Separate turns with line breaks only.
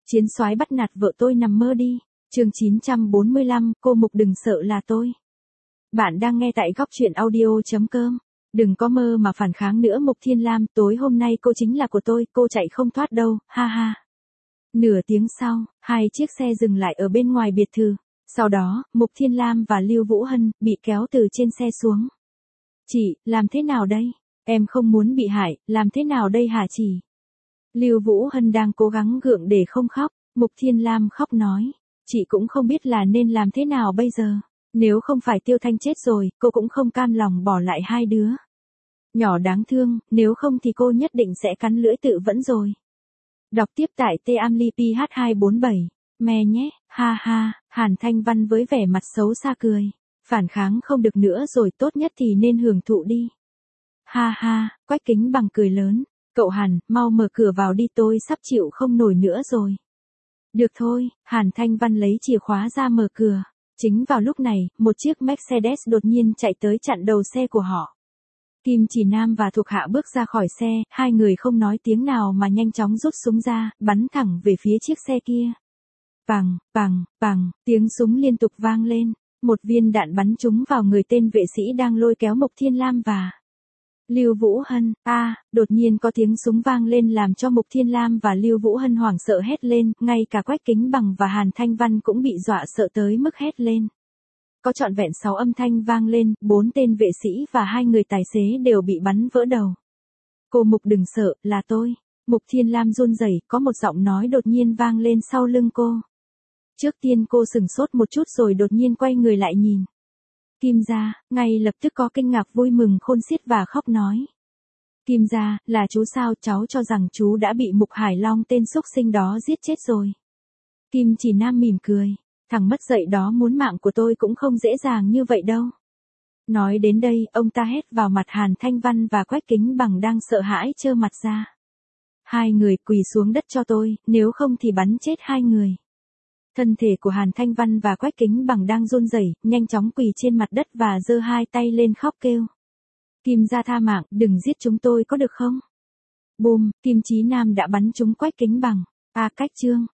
Chiến soái bắt nạt vợ tôi nằm mơ đi. Chương 945, cô Mục đừng sợ là tôi. Bạn đang nghe tại góc truyện audio.com. Đừng có mơ mà phản kháng nữa Mục Thiên Lam, tối hôm nay cô chính là của tôi, cô chạy không thoát đâu, ha ha. Nửa tiếng sau, hai chiếc xe dừng lại ở bên ngoài biệt thự. Sau đó, Mục Thiên Lam và Lưu Vũ Hân bị kéo từ trên xe xuống. Chị, làm thế nào đây? Em không muốn bị hại, làm thế nào đây hả chị? Lưu Vũ Hân đang cố gắng gượng để không khóc. Mục Thiên Lam khóc nói. Chị cũng không biết là nên làm thế nào bây giờ. Nếu không phải Tiêu Thanh chết rồi, cô cũng không cam lòng bỏ lại hai đứa. Nhỏ đáng thương, nếu không thì cô nhất định sẽ cắn lưỡi tự vẫn rồi. Đọc tiếp tại TAMLIPH247. Me nhé, ha ha, Hàn Thanh Văn với vẻ mặt xấu xa cười. Phản kháng không được nữa rồi, tốt nhất thì nên hưởng thụ đi. Ha ha, Quách Kính Bằng cười lớn. Cậu Hàn, mau mở cửa vào đi, tôi sắp chịu không nổi nữa rồi. Được thôi, Hàn Thanh Văn lấy chìa khóa ra mở cửa. Chính vào lúc này, một chiếc Mercedes đột nhiên chạy tới chặn đầu xe của họ. Kim Chỉ Nam và thuộc hạ bước ra khỏi xe, hai người không nói tiếng nào mà nhanh chóng rút súng ra, bắn thẳng về phía chiếc xe kia. Bằng, bằng, bằng, tiếng súng liên tục vang lên. Một viên đạn bắn trúng vào người tên vệ sĩ đang lôi kéo Mục Thiên Lam và Lưu Vũ Hân. Đột nhiên có tiếng súng vang lên làm cho Mục Thiên Lam và Lưu Vũ Hân hoảng sợ hét lên, ngay cả Quách Kính Bằng và Hàn Thanh Văn cũng bị dọa sợ tới mức hét lên. Có trọn vẹn 6 âm thanh vang lên, 4 tên vệ sĩ và 2 người tài xế đều bị bắn vỡ đầu. Cô Mục đừng sợ, là tôi. Mục Thiên Lam run rẩy, có một giọng nói đột nhiên vang lên sau lưng cô. Trước tiên cô sửng sốt một chút rồi đột nhiên quay người lại nhìn. Kim gia, ngay lập tức có kinh ngạc vui mừng khôn xiết và khóc nói. Kim gia, là chú sao? Cháu cho rằng chú đã bị Mục Hải Long tên xúc sinh đó giết chết rồi. Kim Chỉ Nam mỉm cười. Thằng mất dạy đó muốn mạng của tôi cũng không dễ dàng như vậy đâu. Nói đến đây, ông ta hét vào mặt Hàn Thanh Văn và Quách Kính Bằng đang sợ hãi trơ mặt ra. Hai người quỳ xuống đất cho tôi, nếu không thì bắn chết hai người. Thân thể của Hàn Thanh Văn và Quách Kính Bằng đang run rẩy, nhanh chóng quỳ trên mặt đất và giơ hai tay lên khóc kêu. Kim gia tha mạng, đừng giết chúng tôi có được không? Bùm, Kim Chí Nam đã bắn trúng Quách Kính Bằng. Cách chương.